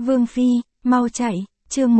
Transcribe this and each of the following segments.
Vương Phi, mau chạy, chương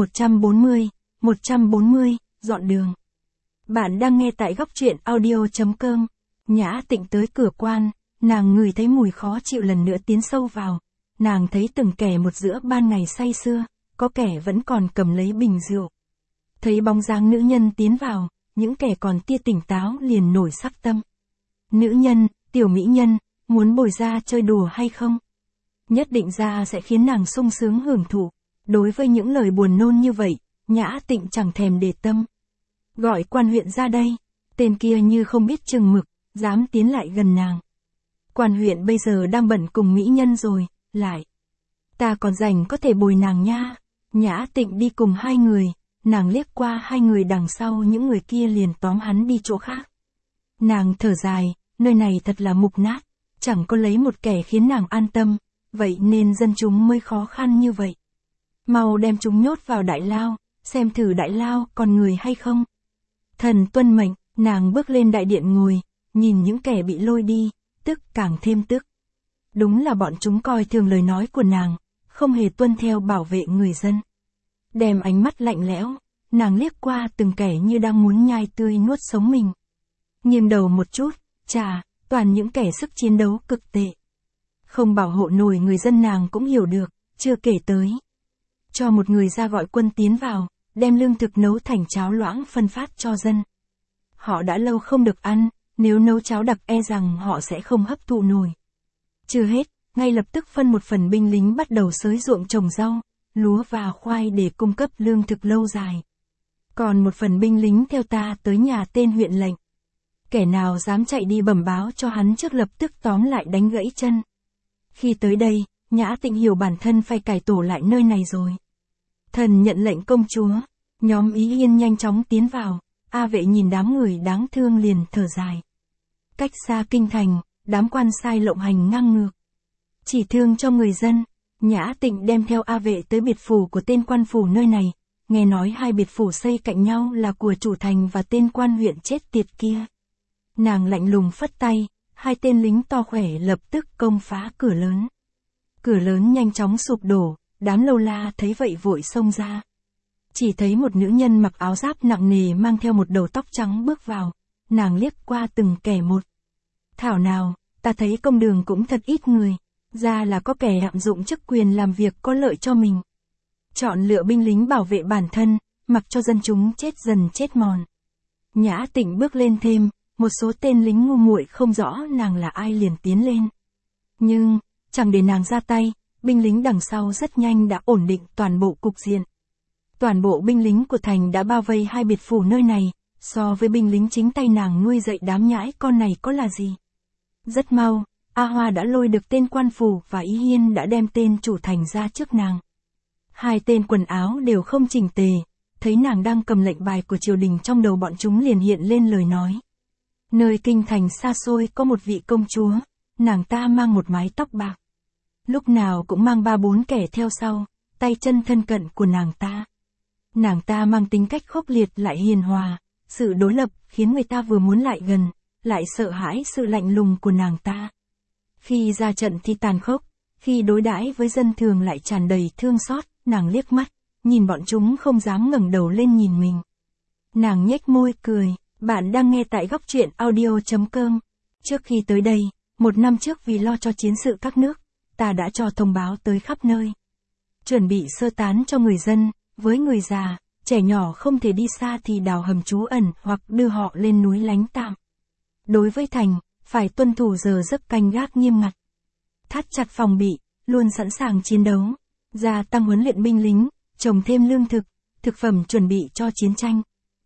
140, dọn đường. Bạn đang nghe tại góc truyện audio.com. Nhã Tịnh tới cửa quan, nàng ngửi thấy mùi khó chịu lần nữa tiến sâu vào. Nàng thấy từng kẻ một giữa ban ngày say sưa, có kẻ vẫn còn cầm lấy bình rượu. Thấy bóng dáng nữ nhân tiến vào, những kẻ còn tia tỉnh táo liền nổi sắc tâm. Nữ nhân, tiểu mỹ nhân, muốn bồi ra chơi đùa hay không? Nhất định ra sẽ khiến nàng sung sướng hưởng thụ. Đối với những lời buồn nôn như vậy, Nhã Tịnh chẳng thèm để tâm. Gọi quan huyện ra đây. Tên kia như không biết chừng mực, dám tiến lại gần nàng. Quan huyện bây giờ đang bận cùng mỹ nhân rồi, lại. Ta còn rảnh có thể bồi nàng nha. Nhã Tịnh đi cùng hai người, nàng liếc qua hai người đằng sau, những người kia liền tóm hắn đi chỗ khác. Nàng thở dài, nơi này thật là mục nát, chẳng có lấy một kẻ khiến nàng an tâm, vậy nên dân chúng mới khó khăn như vậy. Mau đem chúng nhốt vào đại lao, xem thử đại lao còn người hay không. Thần tuân mệnh, nàng bước lên đại điện ngồi, nhìn những kẻ bị lôi đi, tức càng thêm tức. Đúng là bọn chúng coi thường lời nói của nàng, không hề tuân theo bảo vệ người dân. Đem ánh mắt lạnh lẽo, nàng liếc qua từng kẻ như đang muốn nhai tươi nuốt sống mình. Nghiêng đầu một chút, chà, toàn những kẻ sức chiến đấu cực tệ. Không bảo hộ nổi người dân nàng cũng hiểu được, chưa kể tới. Cho một người ra gọi quân tiến vào, đem lương thực nấu thành cháo loãng phân phát cho dân. Họ đã lâu không được ăn, nếu nấu cháo đặc e rằng họ sẽ không hấp thụ nổi. Chưa hết, ngay lập tức phân một phần binh lính bắt đầu xới ruộng trồng rau, lúa và khoai để cung cấp lương thực lâu dài. Còn một phần binh lính theo ta tới nhà tên huyện lệnh. Kẻ nào dám chạy đi bẩm báo cho hắn trước lập tức tóm lại đánh gãy chân. Khi tới đây, Nhã Tịnh hiểu bản thân phải cải tổ lại nơi này rồi. Thần nhận lệnh công chúa, nhóm Ý Yên nhanh chóng tiến vào, A Vệ nhìn đám người đáng thương liền thở dài. Cách xa kinh thành, đám quan sai lộng hành ngang ngược. Chỉ thương cho người dân, Nhã Tịnh đem theo A Vệ tới biệt phủ của tên quan phủ nơi này, nghe nói hai biệt phủ xây cạnh nhau là của chủ thành và tên quan huyện chết tiệt kia. Nàng lạnh lùng phất tay, hai tên lính to khỏe lập tức công phá cửa lớn. Cửa lớn nhanh chóng sụp đổ, đám lâu la thấy vậy vội xông ra. Chỉ thấy một nữ nhân mặc áo giáp nặng nề mang theo một đầu tóc trắng bước vào, nàng liếc qua từng kẻ một. Thảo nào, ta thấy công đường cũng thật ít người, ra là có kẻ lạm dụng chức quyền làm việc có lợi cho mình. Chọn lựa binh lính bảo vệ bản thân, mặc cho dân chúng chết dần chết mòn. Nhã Tịnh bước lên thêm, một số tên lính ngu muội không rõ nàng là ai liền tiến lên. Nhưng, chẳng để nàng ra tay, binh lính đằng sau rất nhanh đã ổn định toàn bộ cục diện. Toàn bộ binh lính của thành đã bao vây hai biệt phủ nơi này, so với binh lính chính tay nàng nuôi dạy đám nhãi con này có là gì. Rất mau, A Hoa đã lôi được tên quan phủ và Ý Hiên đã đem tên chủ thành ra trước nàng. Hai tên quần áo đều không chỉnh tề, thấy nàng đang cầm lệnh bài của triều đình trong đầu bọn chúng liền hiện lên lời nói. Nơi kinh thành xa xôi có một vị công chúa, nàng ta mang một mái tóc bạc. Lúc nào cũng mang 3-4 kẻ theo sau, tay chân thân cận của nàng ta. Nàng ta mang tính cách khốc liệt lại hiền hòa, sự đối lập khiến người ta vừa muốn lại gần, lại sợ hãi sự lạnh lùng của nàng ta. Khi ra trận thì tàn khốc, khi đối đãi với dân thường lại tràn đầy thương xót, nàng liếc mắt, nhìn bọn chúng không dám ngẩng đầu lên nhìn mình. Nàng nhếch môi cười, bạn đang nghe tại góc truyện audio.com. Trước khi tới đây, 1 năm trước vì lo cho chiến sự các nước, ta đã cho thông báo tới khắp nơi. Chuẩn bị sơ tán cho người dân, với người già, trẻ nhỏ không thể đi xa thì đào hầm trú ẩn hoặc đưa họ lên núi lánh tạm. Đối với thành, phải tuân thủ giờ giấc canh gác nghiêm ngặt. Thắt chặt phòng bị, luôn sẵn sàng chiến đấu. Gia tăng huấn luyện binh lính, trồng thêm lương thực, thực phẩm chuẩn bị cho chiến tranh.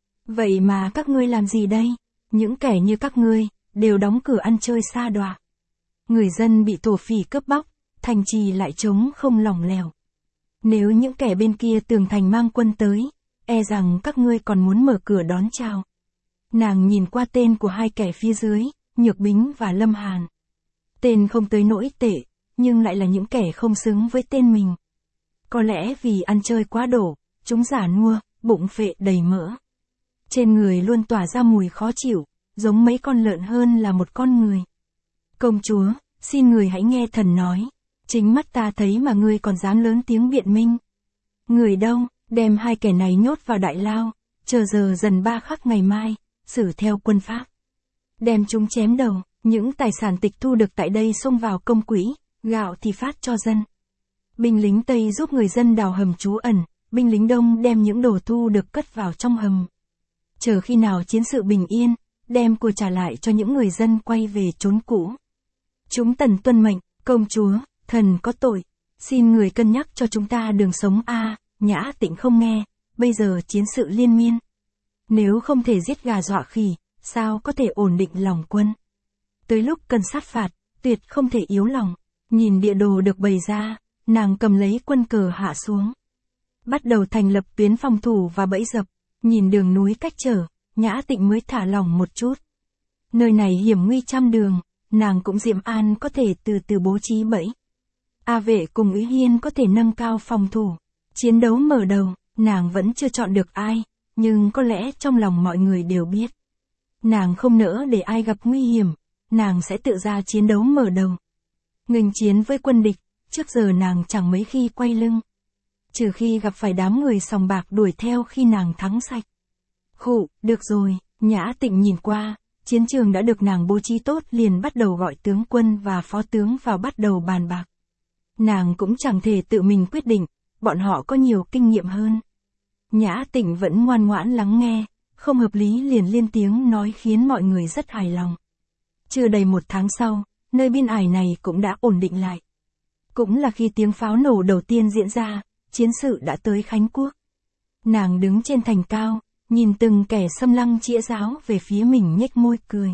Vậy mà các ngươi làm gì đây? Những kẻ như các ngươi, đều đóng cửa ăn chơi sa đọa. Người dân bị thổ phỉ cướp bóc, thành trì lại trống không lỏng lẻo. Nếu những kẻ bên kia tường thành mang quân tới, e rằng các ngươi còn muốn mở cửa đón chào. Nàng nhìn qua tên của hai kẻ phía dưới, Nhược Bính và Lâm Hàn. Tên không tới nỗi tệ, nhưng lại là những kẻ không xứng với tên mình. Có lẽ vì ăn chơi quá đổ, chúng già nua, bụng phệ đầy mỡ. Trên người luôn tỏa ra mùi khó chịu, giống mấy con lợn hơn là một con người. Công chúa, xin người hãy nghe thần nói. Chính mắt ta thấy mà ngươi còn dám lớn tiếng biện minh. Người đâu, đem hai kẻ này nhốt vào đại lao, chờ giờ dần 3 khắc ngày mai, xử theo quân pháp. Đem chúng chém đầu, những tài sản tịch thu được tại đây xông vào công quỹ, gạo thì phát cho dân. Binh lính Tây giúp người dân đào hầm trú ẩn, binh lính Đông đem những đồ thu được cất vào trong hầm. Chờ khi nào chiến sự bình yên, đem của trả lại cho những người dân quay về chốn cũ. Chúng tần tuân mệnh, công chúa, thần có tội, xin người cân nhắc cho chúng ta đường sống Nhã Tịnh không nghe, bây giờ chiến sự liên miên. Nếu không thể giết gà dọa khỉ, sao có thể ổn định lòng quân? Tới lúc cần sát phạt, tuyệt không thể yếu lòng. Nhìn địa đồ được bày ra, nàng cầm lấy quân cờ hạ xuống. Bắt đầu thành lập tuyến phòng thủ và bẫy dập, nhìn đường núi cách trở, Nhã Tịnh mới thả lòng một chút. Nơi này hiểm nguy trăm đường, nàng cũng Diệm An có thể từ từ bố trí bẫy. A Vệ cùng Úy Hiên có thể nâng cao phòng thủ. Chiến đấu mở đầu, nàng vẫn chưa chọn được ai, nhưng có lẽ trong lòng mọi người đều biết. Nàng không nỡ để ai gặp nguy hiểm, nàng sẽ tự ra chiến đấu mở đầu. Nghênh chiến với quân địch, trước giờ nàng chẳng mấy khi quay lưng. Trừ khi gặp phải đám người sòng bạc đuổi theo khi nàng thắng sạch. Khụ, được rồi, Nhã Tịnh nhìn qua, chiến trường đã được nàng bố trí tốt liền bắt đầu gọi tướng quân và phó tướng vào bắt đầu bàn bạc. Nàng cũng chẳng thể tự mình quyết định, bọn họ có nhiều kinh nghiệm hơn. Nhã Tịnh vẫn ngoan ngoãn lắng nghe, không hợp lý liền lên tiếng nói khiến mọi người rất hài lòng. Chưa đầy 1 tháng sau, nơi biên ải này cũng đã ổn định lại. Cũng là khi tiếng pháo nổ đầu tiên diễn ra, chiến sự đã tới Khánh Quốc. Nàng đứng trên thành cao, nhìn từng kẻ xâm lăng chĩa giáo về phía mình nhếch môi cười.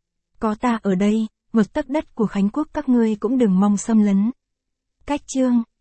Có ta ở đây, 1 tấc đất của Khánh Quốc các ngươi cũng đừng mong xâm lấn. Cách chương